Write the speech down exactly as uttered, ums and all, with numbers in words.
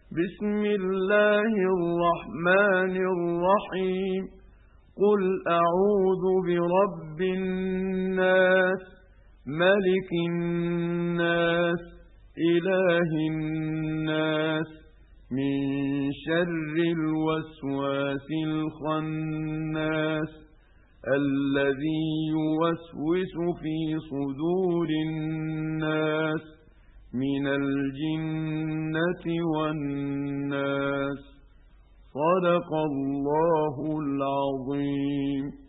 بسم الله الرحمن الرحيم قل أعوذ برب الناس ملك الناس إله الناس من شر الوسواس الخناس الذي يوسوس في صدور الناس من الجنة والناس. صدق الله العظيم.